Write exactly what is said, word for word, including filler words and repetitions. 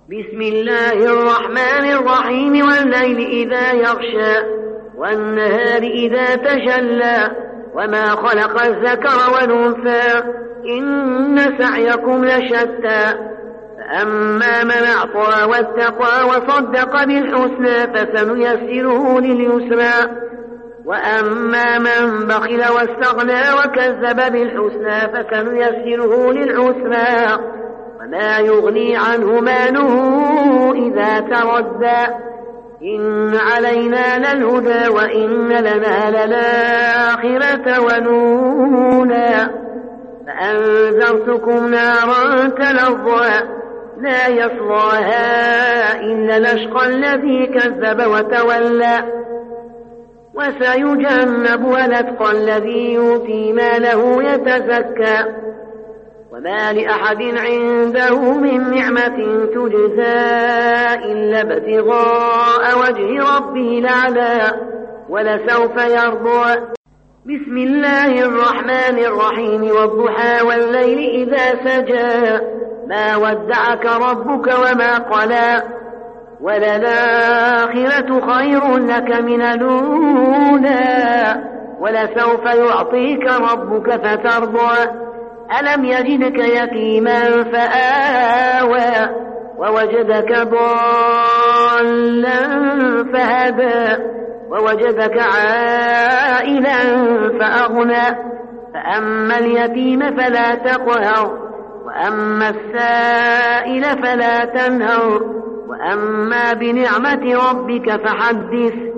بسم الله الرحمن الرحيم والليل إذا يغشى والنهار إذا تجلى وما خلق الذكر والأنثى إن سعيكم لشتى فأما من أعطى واتقى وصدق بالحسنى فسنيسره لليسرى وأما من بخل واستغنى وكذب بالحسنى فسنيسره للعسرى وما يغني عنه ماله إذا تردى إن علينا للهدى وإن لنا للآخرة ونولا فأنذرتكم نارا تلظى لا يصلاها إلا الأشقى الذي كذب وتولى وسيجنبها الأتقى الذي يؤتي ماله يتزكى وما لأحد عنده من نعمة تجزى إلا ابتغاء وجه ربه الأعلى ولسوف يرضى. بسم الله الرحمن الرحيم والضحى والليل إذا سجى ما ودعك ربك وما قلى وللآخرة خير لك من الأولى ولسوف يعطيك ربك فترضى ألم يجدك يتيما فآوى ووجدك ضالا فهدى ووجدك عائلا فأغنى فأما اليتيم فلا تقهر وأما السائل فلا تنهر وأما بنعمة ربك فحدث